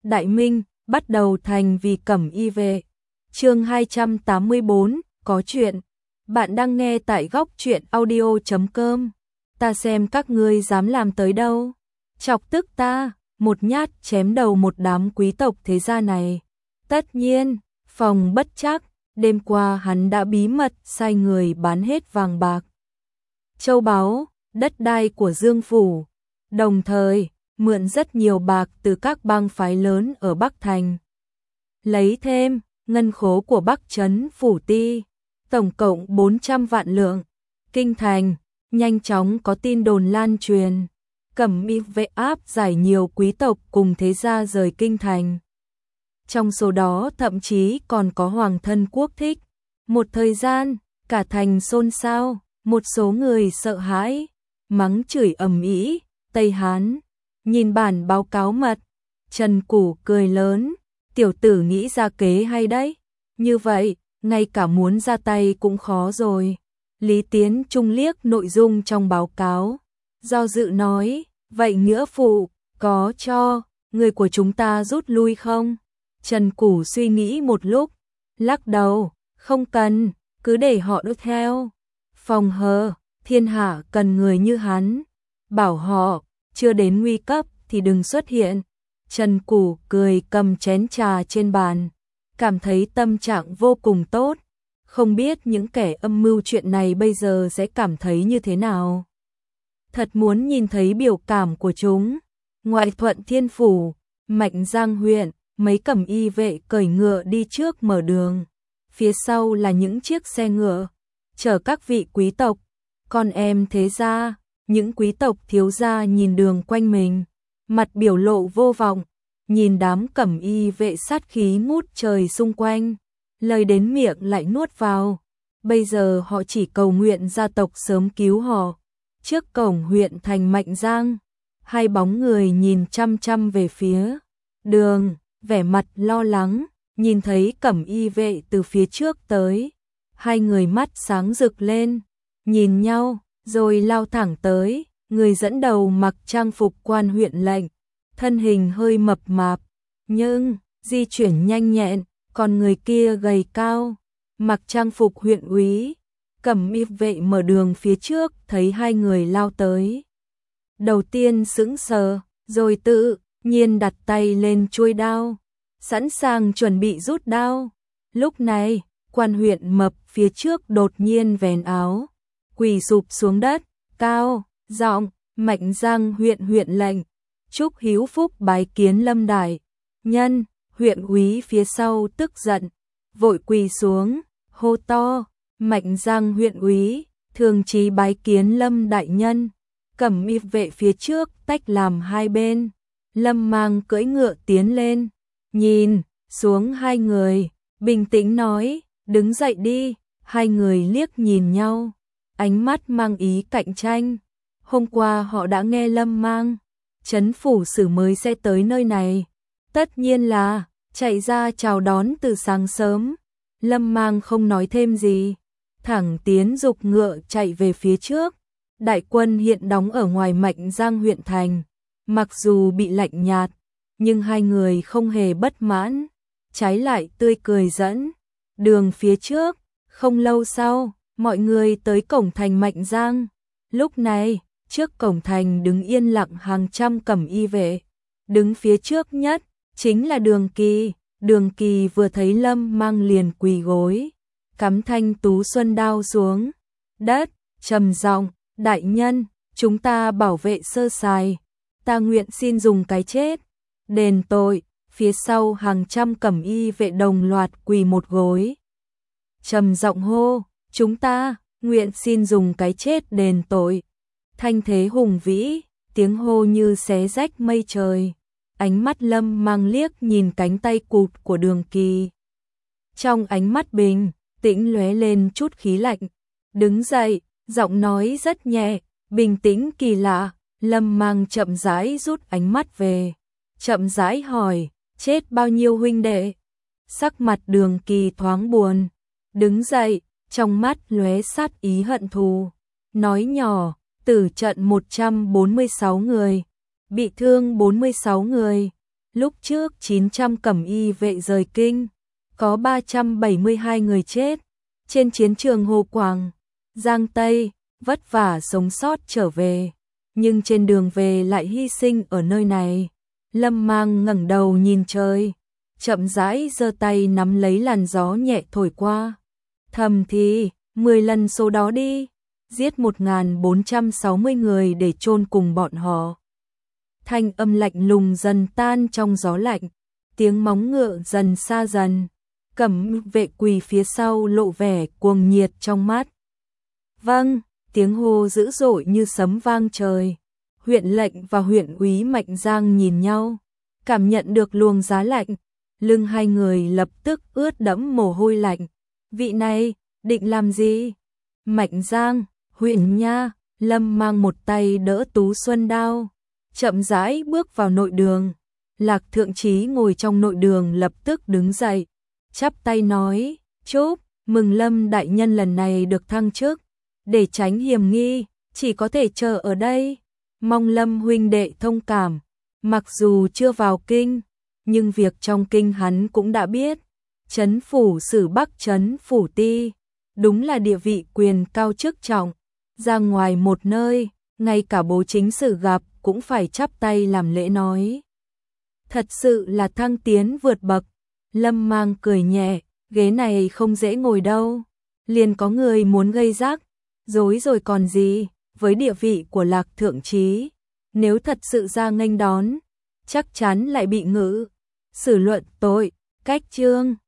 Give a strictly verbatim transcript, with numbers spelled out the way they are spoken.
Đại Minh, bắt đầu thành vì Cẩm Y vệ. Chương hai trăm tám mươi bốn, có chuyện. Bạn đang nghe tại góc truyện audio chấm com. Ta xem các ngươi dám làm tới đâu. Chọc tức ta, một nhát chém đầu một đám quý tộc thế gia này. Tất nhiên, Phong bất trắc, đêm qua hắn đã bí mật sai người bán hết vàng bạc, châu báu, đất đai của Dương phủ, đồng thời mượn rất nhiều bạc từ các bang phái lớn ở Bắc Thành. Lấy thêm ngân khố của Bắc Trấn phủ ti, tổng cộng bốn trăm vạn lượng. Kinh thành, nhanh chóng có tin đồn lan truyền, Cẩm Y vệ áp giải nhiều quý tộc cùng thế gia rời kinh thành. Trong số đó thậm chí còn có hoàng thân quốc thích. Một thời gian, cả thành xôn xao, một số người sợ hãi, mắng chửi ầm ĩ. Tây Hán nhìn bản báo cáo mật, Trần Củ cười lớn, tiểu tử nghĩ ra kế hay đấy. Như vậy, ngay cả muốn ra tay cũng khó rồi. Lý Tiến Trung liếc nội dung trong báo cáo, do dự nói, vậy nghĩa phụ, có cho người của chúng ta rút lui không? Trần Củ suy nghĩ một lúc, lắc đầu, không cần, cứ để họ đốt theo. Phòng hờ, thiên hạ cần người như hắn, bảo họ, chưa đến nguy cấp thì đừng xuất hiện. Trần Củ cười cầm chén trà trên bàn, cảm thấy tâm trạng vô cùng tốt, không biết những kẻ âm mưu chuyện này bây giờ sẽ cảm thấy như thế nào. Thật muốn nhìn thấy biểu cảm của chúng. Ngoại Thuận Thiên phủ, Mạnh Giang huyện, mấy Cẩm Y vệ cởi ngựa đi trước mở đường, phía sau là những chiếc xe ngựa chở các vị quý tộc, con em thế gia. Những quý tộc thiếu gia nhìn đường quanh mình, mặt biểu lộ vô vọng, nhìn đám Cẩm Y vệ sát khí ngút trời xung quanh, lời đến miệng lại nuốt vào. Bây giờ họ chỉ cầu nguyện gia tộc sớm cứu họ. Trước cổng huyện thành Mạnh Giang, hai bóng người nhìn chăm chăm về phía đường, vẻ mặt lo lắng, nhìn thấy Cẩm Y vệ từ phía trước tới, hai người mắt sáng rực lên, nhìn nhau, rồi lao thẳng tới. Người dẫn đầu mặc trang phục quan huyện lệnh, thân hình hơi mập mạp, nhưng di chuyển nhanh nhẹn, còn người kia gầy cao, mặc trang phục huyện úy. Cẩm Y vệ mở đường phía trước, thấy hai người lao tới, đầu tiên sững sờ, rồi tự nhiên đặt tay lên chuôi đao, sẵn sàng chuẩn bị rút đao. Lúc này, quan huyện mập phía trước đột nhiên vén áo, quỳ sụp xuống đất, cao giọng, Mạnh Giang huyện huyện lệnh, chúc hiếu phúc bái kiến Lâm đại nhân. Huyện úy phía sau tức giận, vội quỳ xuống, hô to, Mạnh Giang huyện úy, thường chí bái kiến Lâm đại nhân. Cẩm Y vệ phía trước tách làm hai bên, Lâm Mang cưỡi ngựa tiến lên, nhìn xuống hai người, bình tĩnh nói, đứng dậy đi. Hai người liếc nhìn nhau, ánh mắt mang ý cạnh tranh. Hôm qua họ đã nghe Lâm Mang, Trấn phủ sử mới sẽ tới nơi này, tất nhiên là chạy ra chào đón từ sáng sớm. Lâm Mang không nói thêm gì, thẳng tiến dục ngựa chạy về phía trước. Đại quân hiện đóng ở ngoài Mạnh Giang huyện thành, mặc dù bị lạnh nhạt, nhưng hai người không hề bất mãn, trái lại tươi cười dẫn đường phía trước. Không lâu sau, mọi người tới cổng thành Mạnh Giang. Lúc này, trước cổng thành đứng yên lặng hàng trăm Cẩm Y vệ. Đứng phía trước nhất chính là Đường Kỳ. Đường Kỳ vừa thấy Lâm Mang liền quỳ gối, cắm thanh tú xuân đao xuống đất, trầm giọng, đại nhân, chúng ta bảo vệ sơ sài, ta nguyện xin dùng cái chết đền tội. Phía sau hàng trăm Cẩm Y vệ đồng loạt quỳ một gối, trầm giọng hô, chúng ta nguyện xin dùng cái chết đền tội. Thanh thế hùng vĩ, tiếng hô như xé rách mây trời. Ánh mắt Lâm Mang liếc nhìn cánh tay cụt của Đường Kỳ, trong ánh mắt bình tĩnh lóe lên chút khí lạnh. Đứng dậy, giọng nói rất nhẹ, bình tĩnh kỳ lạ. Lâm Mang chậm rãi rút ánh mắt về, chậm rãi hỏi, chết bao nhiêu huynh đệ? Sắc mặt Đường Kỳ thoáng buồn, đứng dậy, trong mắt lóe sát ý hận thù, nói nhỏ, tử trận một trăm bốn mươi sáu người, bị thương bốn mươi sáu người. Lúc trước chín trăm cẩm y vệ rời kinh, có ba trăm bảy mươi hai người chết trên chiến trường Hồ Quảng, Giang Tây, vất vả sống sót trở về, nhưng trên đường về lại hy sinh ở nơi này. Lâm Mang ngẩng đầu nhìn trời, chậm rãi giơ tay nắm lấy làn gió nhẹ thổi qua. Thầm thì, mười lần số đó đi, giết một nghìn bốn trăm sáu mươi người để chôn cùng bọn họ. Thanh âm lạnh lùng dần tan trong gió lạnh, tiếng móng ngựa dần xa dần. Cẩm vệ quỳ phía sau lộ vẻ cuồng nhiệt trong mắt. Vâng, tiếng hô dữ dội như sấm vang trời. Huyện lệnh và huyện úy Mạnh Giang nhìn nhau, cảm nhận được luồng giá lạnh, lưng hai người lập tức ướt đẫm mồ hôi lạnh. Vị này, định làm gì? Mạnh Giang, huyện nha, Lâm Mang một tay đỡ Tú Xuân đao, chậm rãi bước vào nội đường. Lạc Thượng Chí ngồi trong nội đường lập tức đứng dậy, chắp tay nói, chúc mừng Lâm đại nhân lần này được thăng chức, để tránh hiểm nghi, chỉ có thể chờ ở đây. Mong Lâm huynh đệ thông cảm, mặc dù chưa vào kinh, nhưng việc trong kinh hắn cũng đã biết. Trấn phủ Sử Bắc trấn phủ ti, đúng là địa vị quyền cao chức trọng, ra ngoài một nơi, ngay cả bố chính sử gặp cũng phải chắp tay làm lễ nói. Thật sự là thăng tiến vượt bậc. Lâm Mang cười nhẹ, ghế này không dễ ngồi đâu, liền có người muốn gây rắc rối rồi còn gì. Với địa vị của Lạc Thượng Chí, nếu thật sự ra nghênh đón, chắc chắn lại bị ngự xử luận tội, cách chương.